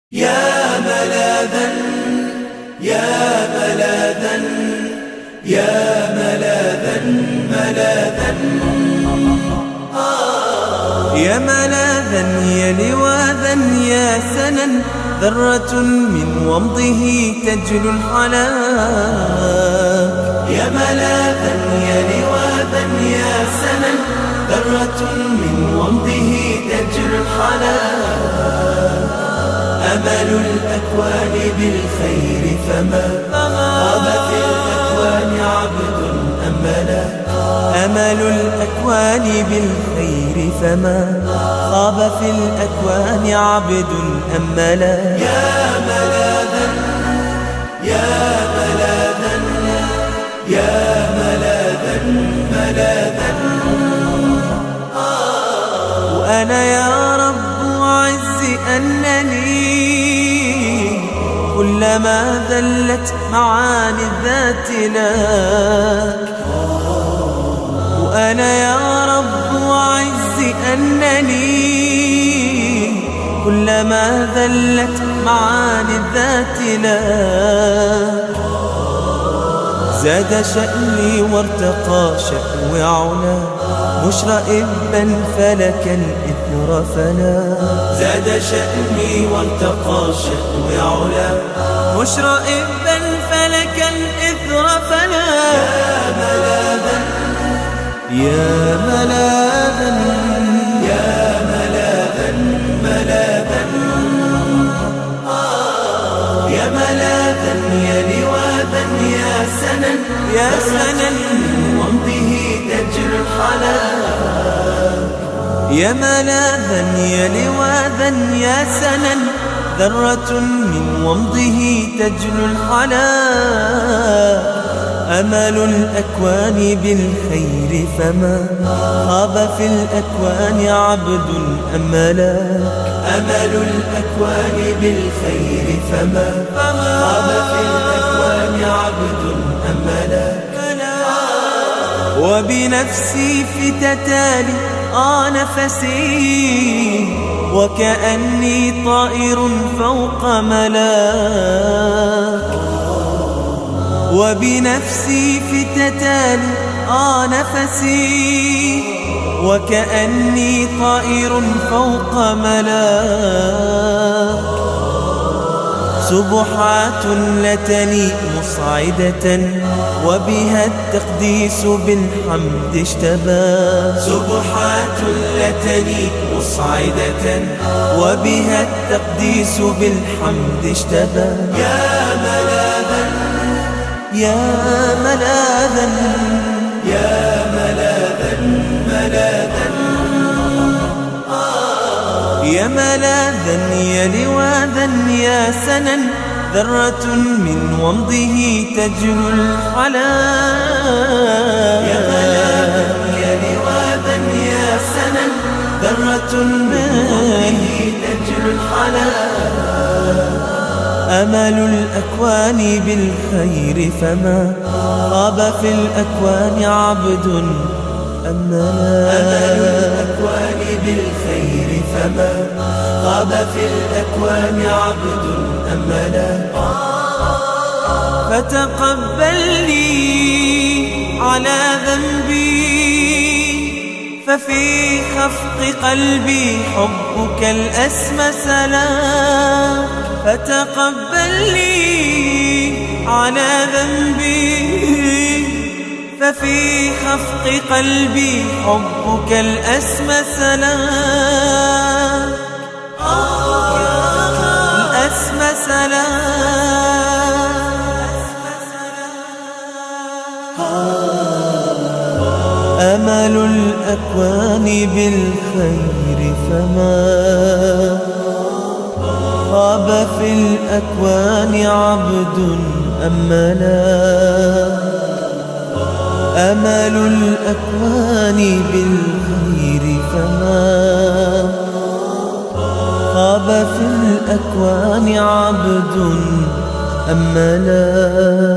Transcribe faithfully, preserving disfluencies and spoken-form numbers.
يا ملاذا يا ملاذا يا ملاذا ملاذا يا ملاذا يا لواذا يا سنا ذرة من ومضه تجلو الحلاك. يا ملاذا يا لواذا يا سنا ذرة من ومضه تجلو الحلاك. أمل الأكوان بالخير فما غاب في الأكوان عبد أملا. أمل الأكوان بالخير فما غاب في الأكوان عبد أملا. يا ملاذا يا ملاذا يا ملاذا ملاذا وأنا يا رب عز أنني كلما ذلت معاني الذات لك. وأنا يا رب عز أنني كلما ذلت معاني الذات لك. زاد شأني وارتقى شأوي علا مشرئبا فلك الإثر فلا. زاد شأني وارتقى شأوي علا مشرئبا فلك الإثر فلا. يا ملاذا يا ملاذا ملاذا يا ملاذا يا لواذا يا سنا يا سنا ومضه تجلو الحلاك. يا ملاذا يا لواذا يا سنا ذرة من ومضه تجلو الحلاك. أمل الأكوان بالخير فما خاب في الأكوان عبد أملاك. أمل الأكوان بالخير فما خاب في الأكوان عبد أملاك. وبنفسي في تتالي آه نفسي وكأني طائر فوق ملاك. وبنفسي في تتالي آه نفسي وكأني طائر فوق ملاك. سبحات لتني مصعدة وبها التقديس بالحمد اشتبى. سبحات لتني مصعدة وبها التقديس بالحمد اشتبى. يا ملاذا يا ملاذا يا ملاذا ملاذا يا ملاذا يا لواذا يا سنا ذرة من ومضه تجلو الحلاك. يا ملاذا يا لواذا يا سنا ذرة من ومضه تجلو الحلاك. أمل الأكوان بالخير فما غاب في الأكوان عبد أملا. أمل الأكوان بالخير فما غاب في الأكوان عبد أملا. فتقبلني على ذنبي ففي خفق قلبي حبك الأسمى سلام. فتقبلني على ذنبي ففي خفق قلبي حبك الأسمى سلام. الأسمى سلام. أمل الأكوان بالخير فما غاب في الأكوان عبد أملا. أمل الأكوان بالخير فما غاب في الأكوان عبد أملا.